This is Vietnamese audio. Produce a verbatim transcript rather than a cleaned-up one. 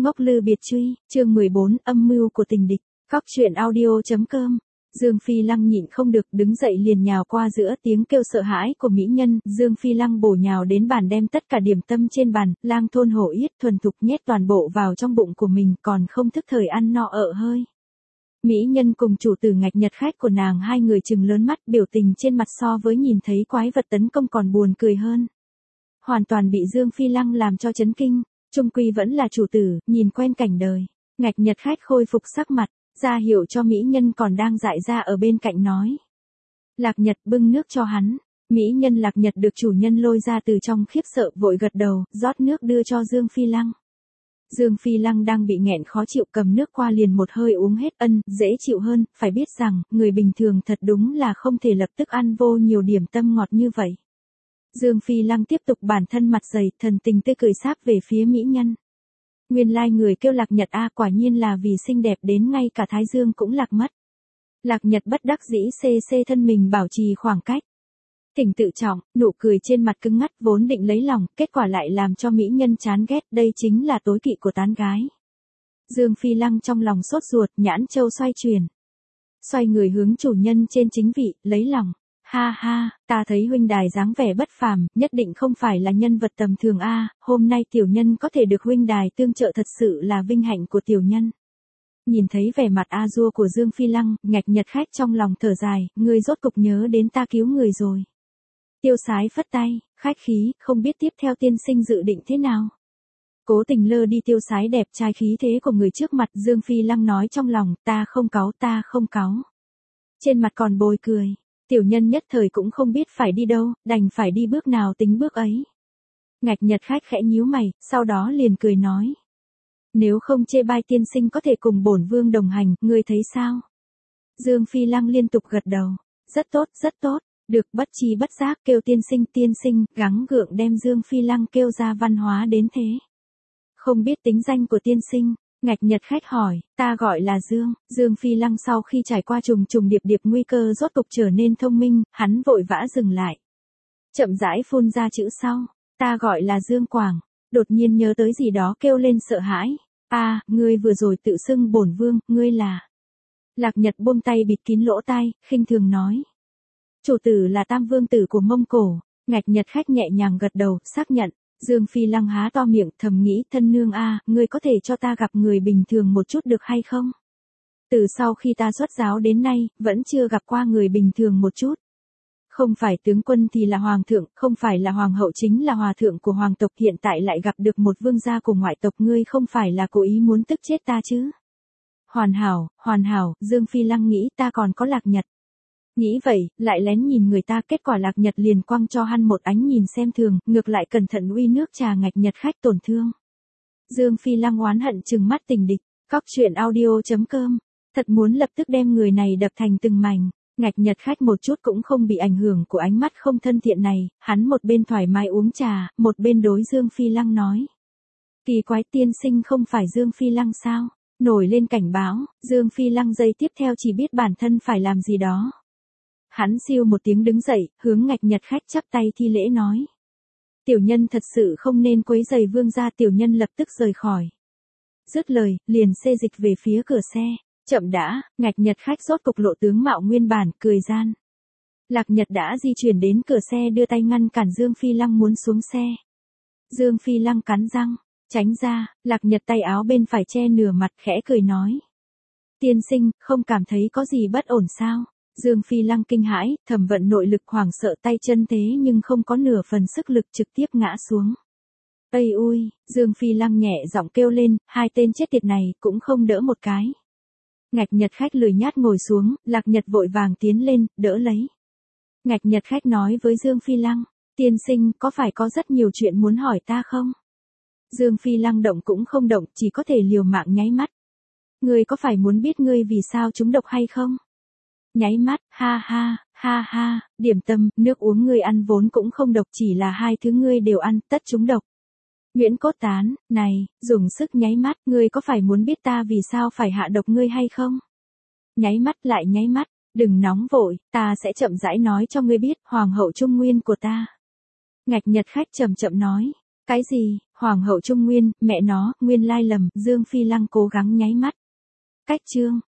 Ngốc lư biệt truy, chương mười bốn, âm mưu của tình địch, góc truyện audio.com. Dương Phi Lăng nhịn không được, đứng dậy liền nhào qua giữa tiếng kêu sợ hãi của mỹ nhân, Dương Phi Lăng bổ nhào đến bàn đem tất cả điểm tâm trên bàn, lang thôn hổ yết thuần thục nhét toàn bộ vào trong bụng của mình, còn không thức thời ăn no ợ hơi. Mỹ nhân cùng chủ tử Ngạch Nhật khách của nàng hai người trừng lớn mắt, biểu tình trên mặt so với nhìn thấy quái vật tấn công còn buồn cười hơn. Hoàn toàn bị Dương Phi Lăng làm cho chấn kinh, chung quy vẫn là chủ tử, nhìn quen cảnh đời. Ngạch Nhật khách khôi phục sắc mặt, ra hiệu cho mỹ nhân còn đang dại ra ở bên cạnh nói. Lạc Nhật bưng nước cho hắn, mỹ nhân Lạc Nhật được chủ nhân lôi ra từ trong khiếp sợ vội gật đầu, rót nước đưa cho Dương Phi Lăng. Dương Phi Lăng đang bị nghẹn khó chịu cầm nước qua liền một hơi uống hết, ân, dễ chịu hơn, phải biết rằng, người bình thường thật đúng là không thể lập tức ăn vô nhiều điểm tâm ngọt như vậy. Dương Phi Lăng tiếp tục bản thân mặt dày, thần tình tươi cười sáp về phía mỹ nhân. Nguyên lai like người kêu Lạc Nhật a, quả nhiên là vì xinh đẹp đến ngay cả Thái Dương cũng lạc mất. Lạc Nhật bất đắc dĩ xê xê thân mình bảo trì khoảng cách. Tỉnh tự trọng, nụ cười trên mặt cứng ngắt vốn định lấy lòng, kết quả lại làm cho mỹ nhân chán ghét, đây chính là tối kỵ của tán gái. Dương Phi Lăng trong lòng sốt ruột, nhãn châu xoay chuyển. Xoay người hướng chủ nhân trên chính vị, lấy lòng. Ha ha, ta thấy huynh đài dáng vẻ bất phàm, nhất định không phải là nhân vật tầm thường a, hôm nay tiểu nhân có thể được huynh đài tương trợ thật sự là vinh hạnh của tiểu nhân. Nhìn thấy vẻ mặt a dua của Dương Phi Lăng, Ngạch Nhật khách trong lòng thở dài, ngươi rốt cục nhớ đến ta cứu người rồi. Tiêu Sái phất tay, khách khí, không biết tiếp theo tiên sinh dự định thế nào. Cố tình lơ đi Tiêu Sái đẹp trai khí thế của người trước mặt, Dương Phi Lăng nói trong lòng, ta không cáu, ta không cáu. Trên mặt còn bồi cười. Tiểu nhân nhất thời cũng không biết phải đi đâu, đành phải đi bước nào tính bước ấy. Ngạch Nhật khách khẽ nhíu mày, sau đó liền cười nói. Nếu không chê bai tiên sinh có thể cùng bổn vương đồng hành, ngươi thấy sao? Dương Phi Lăng liên tục gật đầu. Rất tốt, rất tốt, được bất chi bất giác kêu tiên sinh tiên sinh, gắng gượng đem Dương Phi Lăng kêu ra văn hóa đến thế. Không biết tính danh của tiên sinh. Ngạch Nhật khách hỏi, ta gọi là Dương. Dương Phi Lăng sau khi trải qua trùng trùng điệp điệp nguy cơ rốt cục trở nên thông minh, hắn vội vã dừng lại. Chậm rãi phun ra chữ sau, ta gọi là Dương Quảng. Đột nhiên nhớ tới gì đó kêu lên sợ hãi. A, à, ngươi vừa rồi tự xưng bổn vương, ngươi là. Lạc Nhật buông tay bịt kín lỗ tai, khinh thường nói. Chủ tử là Tam Vương tử của Mông Cổ. Ngạch Nhật khách nhẹ nhàng gật đầu, xác nhận. Dương Phi Lăng há to miệng, thầm nghĩ, thân nương a, ngươi có thể cho ta gặp người bình thường một chút được hay không? Từ sau khi ta xuất giáo đến nay, vẫn chưa gặp qua người bình thường một chút. Không phải tướng quân thì là hoàng thượng, không phải là hoàng hậu chính là hòa thượng của hoàng tộc, hiện tại lại gặp được một vương gia của ngoại tộc, ngươi không phải là cố ý muốn tức chết ta chứ? Hoàn hảo, hoàn hảo, Dương Phi Lăng nghĩ ta còn có Lạc Nhật. Nghĩ vậy, lại lén nhìn người ta, kết quả Lạc Nhật liền quăng cho hắn một ánh nhìn xem thường, ngược lại cẩn thận uy nước trà Ngạch Nhật khách tổn thương. Dương Phi Lăng oán hận trừng mắt tình địch, góc truyện audio.com, thật muốn lập tức đem người này đập thành từng mảnh. Ngạch Nhật khách một chút cũng không bị ảnh hưởng của ánh mắt không thân thiện này, hắn một bên thoải mái uống trà, một bên đối Dương Phi Lăng nói. Kỳ quái, tiên sinh không phải Dương Phi Lăng sao? Nổi lên cảnh báo, Dương Phi Lăng giây tiếp theo chỉ biết bản thân phải làm gì đó. Hắn siêu một tiếng đứng dậy, hướng Ngạch Nhật khách chắp tay thi lễ nói. Tiểu nhân thật sự không nên quấy rầy vương gia, tiểu nhân lập tức rời khỏi. Dứt lời, liền xê dịch về phía cửa xe. Chậm đã, Ngạch Nhật khách rốt cục lộ tướng mạo nguyên bản, cười gian. Lạc Nhật đã di chuyển đến cửa xe đưa tay ngăn cản Dương Phi Lăng muốn xuống xe. Dương Phi Lăng cắn răng, tránh ra, Lạc Nhật tay áo bên phải che nửa mặt khẽ cười nói. Tiên sinh, không cảm thấy có gì bất ổn sao? Dương Phi Lăng kinh hãi, thầm vận nội lực hoảng sợ tay chân thế nhưng không có nửa phần sức lực trực tiếp ngã xuống. Ây ui, Dương Phi Lăng nhẹ giọng kêu lên, hai tên chết tiệt này cũng không đỡ một cái. Ngạch Nhật khách lười nhát ngồi xuống, Lạc Nhật vội vàng tiến lên, đỡ lấy. Ngạch Nhật khách nói với Dương Phi Lăng, tiên sinh có phải có rất nhiều chuyện muốn hỏi ta không? Dương Phi Lăng động cũng không động, chỉ có thể liều mạng nháy mắt. Ngươi có phải muốn biết ngươi vì sao trúng độc hay không? Nháy mắt, ha ha, ha ha, điểm tâm, nước uống ngươi ăn vốn cũng không độc, chỉ là hai thứ ngươi đều ăn, tất trúng độc. Nguyễn Cốt Tán, này, dùng sức nháy mắt, ngươi có phải muốn biết ta vì sao phải hạ độc ngươi hay không? Nháy mắt lại nháy mắt, đừng nóng vội, ta sẽ chậm rãi nói cho ngươi biết, hoàng hậu trung nguyên của ta. Ngạch Nhật khách chậm chậm nói, cái gì, Hoàng hậu Trung Nguyên, mẹ nó, nguyên lai lầm, Dương Phi Lăng cố gắng nháy mắt. Cách chương.